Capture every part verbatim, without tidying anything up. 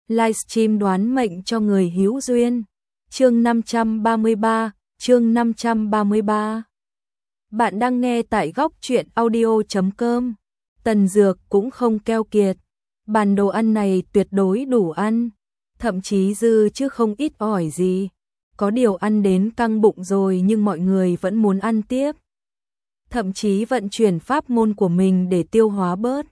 livestream đoán mệnh cho người hữu duyên. Chương năm trăm ba mươi ba, chương năm trăm ba mươi ba. Bạn đang nghe tại góc truyện audio chấm com. Tần Dược cũng không keo kiệt. Bàn đồ ăn này tuyệt đối đủ ăn, thậm chí dư chứ không ít ỏi gì. Có điều ăn đến căng bụng rồi nhưng mọi người vẫn muốn ăn tiếp. Thậm chí vận chuyển pháp môn của mình để tiêu hóa bớt.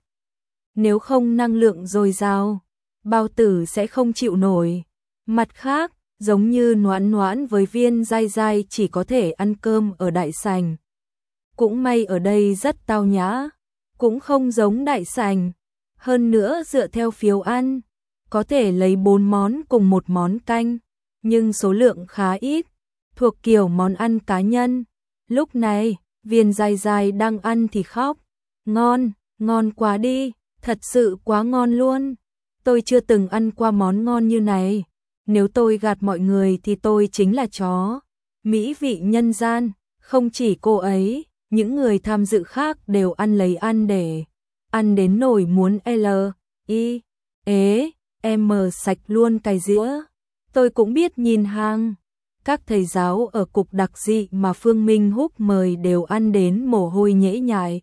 Nếu không năng lượng dồi dào, bao tử sẽ không chịu nổi. Mặt khác, giống như Noãn Noãn với Viên Giai Giai chỉ có thể ăn cơm ở đại sảnh. Cũng may ở đây rất tao nhã, cũng không giống đại sảnh. Hơn nữa dựa theo phiếu ăn, có thể lấy bốn món cùng một món canh, nhưng số lượng khá ít, thuộc kiểu món ăn cá nhân. Lúc này, Viên Giai Giai đang ăn thì khóc. Ngon, ngon quá đi, thật sự quá ngon luôn. Tôi chưa từng ăn qua món ngon như này. Nếu tôi gạt mọi người thì tôi chính là chó. Mỹ vị nhân gian, không chỉ cô ấy, những người tham dự khác đều ăn lấy ăn để ăn đến nỗi muốn L, I, ế, M sạch luôn cái dĩa. Tôi cũng biết nhìn hàng. Các thầy giáo ở cục đặc dị mà Phương Minh Húc mời đều ăn đến mồ hôi nhễ nhại.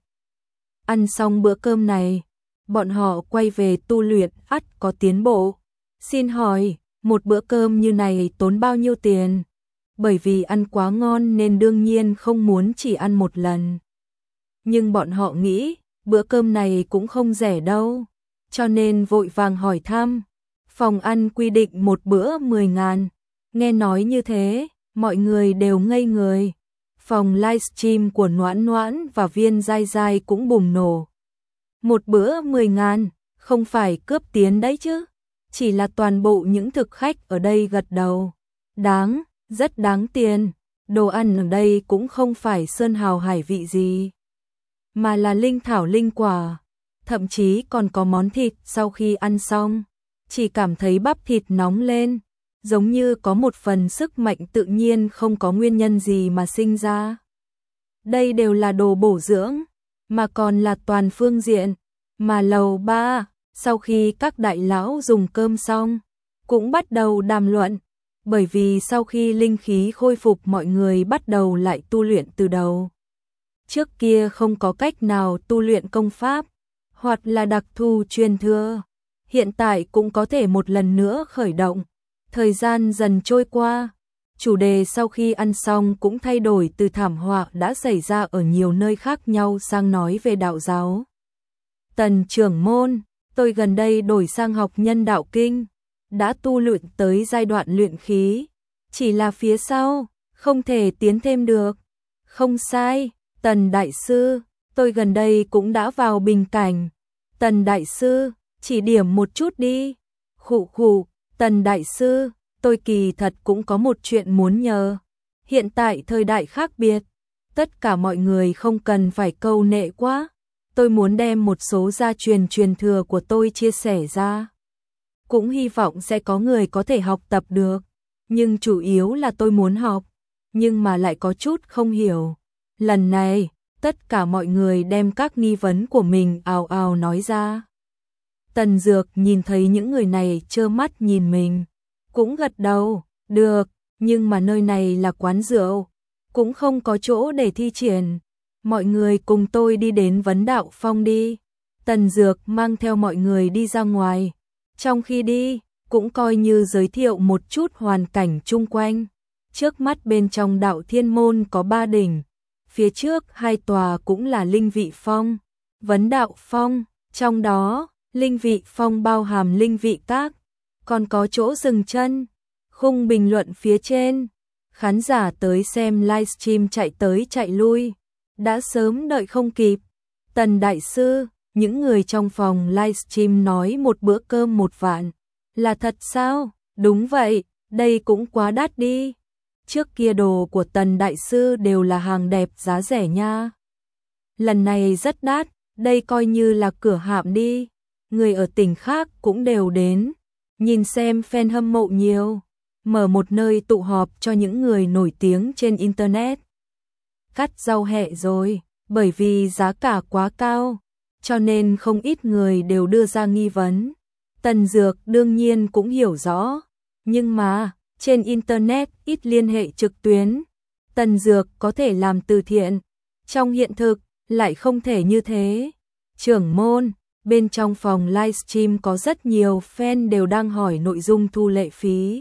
Ăn xong bữa cơm này, bọn họ quay về tu luyện ắt có tiến bộ. Xin hỏi, một bữa cơm như này tốn bao nhiêu tiền? Bởi vì ăn quá ngon nên đương nhiên không muốn chỉ ăn một lần. Nhưng bọn họ nghĩ, bữa cơm này cũng không rẻ đâu, cho nên vội vàng hỏi thăm. Phòng ăn quy định một bữa mười ngàn. Nghe nói như thế, mọi người đều ngây người. Phòng livestream của Noãn Noãn và Viên Giai Giai cũng bùng nổ. Một bữa mười ngàn, không phải cướp tiền đấy chứ. Chỉ là toàn bộ những thực khách ở đây gật đầu. Đáng, rất đáng tiền. Đồ ăn ở đây cũng không phải sơn hào hải vị gì, mà là linh thảo linh quả. Thậm chí còn có món thịt sau khi ăn xong, chỉ cảm thấy bắp thịt nóng lên, giống như có một phần sức mạnh tự nhiên không có nguyên nhân gì mà sinh ra. Đây đều là đồ bổ dưỡng, mà còn là toàn phương diện. Mà lầu ba, sau khi các đại lão dùng cơm xong, cũng bắt đầu đàm luận, bởi vì sau khi linh khí khôi phục mọi người bắt đầu lại tu luyện từ đầu. Trước kia không có cách nào tu luyện công pháp, hoặc là đặc thù truyền thừa, hiện tại cũng có thể một lần nữa khởi động. Thời gian dần trôi qua, chủ đề sau khi ăn xong cũng thay đổi từ thảm họa đã xảy ra ở nhiều nơi khác nhau sang nói về đạo giáo. Tần trưởng môn, tôi gần đây đổi sang học nhân đạo kinh, đã tu luyện tới giai đoạn luyện khí, chỉ là phía sau, không thể tiến thêm được. Không sai, Tần đại sư, tôi gần đây cũng đã vào bình cảnh. Tần đại sư, chỉ điểm một chút đi. Khụ khụ, Tần đại sư, tôi kỳ thật cũng có một chuyện muốn nhờ. Hiện tại thời đại khác biệt, tất cả mọi người không cần phải câu nệ quá. Tôi muốn đem một số gia truyền truyền thừa của tôi chia sẻ ra. Cũng hy vọng sẽ có người có thể học tập được. Nhưng chủ yếu là tôi muốn học, nhưng mà lại có chút không hiểu. Lần này, tất cả mọi người đem các nghi vấn của mình ào ào nói ra. Tần Dược nhìn thấy những người này trơ mắt nhìn mình, cũng gật đầu, được, nhưng mà nơi này là quán rượu, cũng không có chỗ để thi triển. Mọi người cùng tôi đi đến Vấn Đạo Phong đi. Tần Dược mang theo mọi người đi ra ngoài. Trong khi đi, cũng coi như giới thiệu một chút hoàn cảnh chung quanh. Trước mắt bên trong đạo thiên môn có ba đỉnh. Phía trước hai tòa cũng là linh vị phong, Vấn Đạo Phong. Trong đó, linh vị phong bao hàm linh vị các, còn có chỗ dừng chân. Khung bình luận phía trên, khán giả tới xem livestream chạy tới chạy lui, đã sớm đợi không kịp. Tần đại sư, những người trong phòng livestream nói một bữa cơm một vạn, là thật sao? Đúng vậy, đây cũng quá đắt đi. Trước kia đồ của Tần đại sư đều là hàng đẹp giá rẻ nha. Lần này rất đắt, đây coi như là cửa hạm đi. Người ở tỉnh khác cũng đều đến, nhìn xem fan hâm mộ nhiều, mở một nơi tụ họp cho những người nổi tiếng trên internet. Cắt rau hẹ rồi, bởi vì giá cả quá cao, cho nên không ít người đều đưa ra nghi vấn. Tần Dược đương nhiên cũng hiểu rõ, nhưng mà, trên Internet ít liên hệ trực tuyến. Tần Dược có thể làm từ thiện, trong hiện thực, lại không thể như thế. Trưởng môn, bên trong phòng livestream có rất nhiều fan đều đang hỏi nội dung thu lệ phí.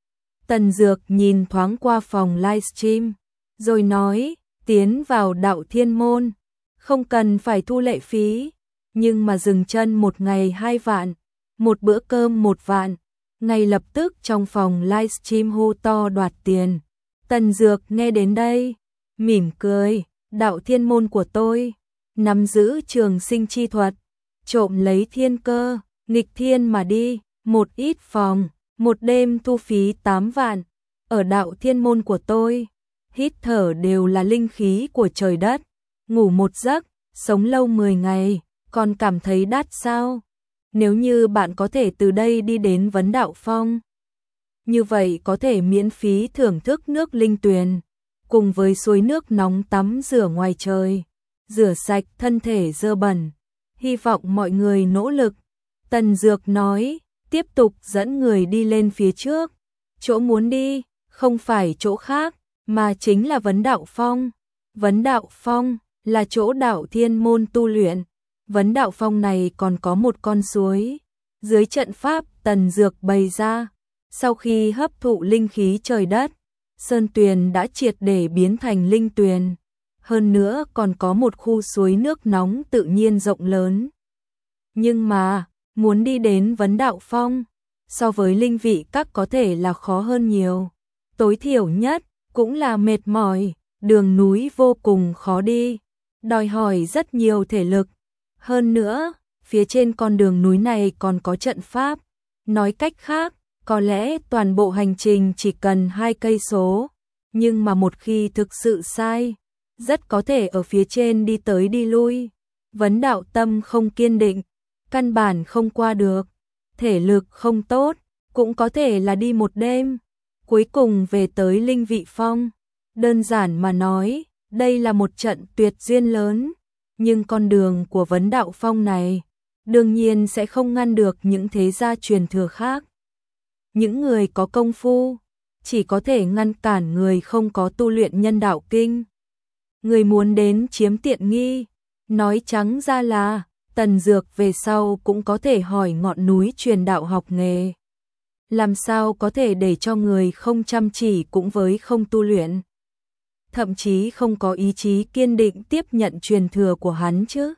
Tần Dược nhìn thoáng qua phòng livestream, rồi nói, tiến vào đạo thiên môn, không cần phải thu lệ phí, nhưng mà dừng chân một ngày hai vạn, một bữa cơm một vạn. Ngay lập tức trong phòng livestream hô to đoạt tiền. Tần Dược nghe đến đây, mỉm cười, đạo thiên môn của tôi, nắm giữ trường sinh chi thuật, trộm lấy thiên cơ, nghịch thiên mà đi, một ít phòng, một đêm thu phí tám vạn, ở đạo thiên môn của tôi, hít thở đều là linh khí của trời đất, ngủ một giấc, sống lâu mười ngày, còn cảm thấy đắt sao? Nếu như bạn có thể từ đây đi đến Vấn Đạo Phong, như vậy có thể miễn phí thưởng thức nước linh tuyền, cùng với suối nước nóng tắm rửa ngoài trời, rửa sạch thân thể dơ bẩn. Hy vọng mọi người nỗ lực. Tần Dược nói, tiếp tục dẫn người đi lên phía trước. Chỗ muốn đi, không phải chỗ khác, mà chính là Vấn Đạo Phong. Vấn Đạo Phong là chỗ đạo thiên môn tu luyện. Vấn Đạo Phong này còn có một con suối. Dưới trận pháp Tần Dược bày ra, sau khi hấp thụ linh khí trời đất, sơn tuyền đã triệt để biến thành linh tuyền. Hơn nữa còn có một khu suối nước nóng tự nhiên rộng lớn. Nhưng mà, muốn đi đến Vấn Đạo Phong, so với linh vị các có thể là khó hơn nhiều. Tối thiểu nhất, cũng là mệt mỏi, đường núi vô cùng khó đi, đòi hỏi rất nhiều thể lực. Hơn nữa, phía trên con đường núi này còn có trận pháp. Nói cách khác, có lẽ toàn bộ hành trình chỉ cần hai cây số, nhưng mà một khi thực sự sai, rất có thể ở phía trên đi tới đi lui. Vấn đạo tâm không kiên định, căn bản không qua được, thể lực không tốt, cũng có thể là đi một đêm, cuối cùng về tới linh vị phong. Đơn giản mà nói, đây là một trận tuyệt duyên lớn, nhưng con đường của Vấn Đạo Phong này, đương nhiên sẽ không ngăn được những thế gia truyền thừa khác. Những người có công phu, chỉ có thể ngăn cản người không có tu luyện nhân đạo kinh. Người muốn đến chiếm tiện nghi, nói trắng ra là, Tần Dược về sau cũng có thể hỏi ngọn núi truyền đạo học nghề. Làm sao có thể để cho người không chăm chỉ cũng với không tu luyện, thậm chí không có ý chí kiên định tiếp nhận truyền thừa của hắn chứ.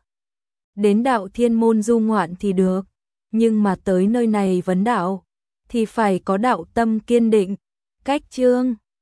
Đến đạo thiên môn du ngoạn thì được, nhưng mà tới nơi này vấn đạo, thì phải có đạo tâm kiên định. Cách chương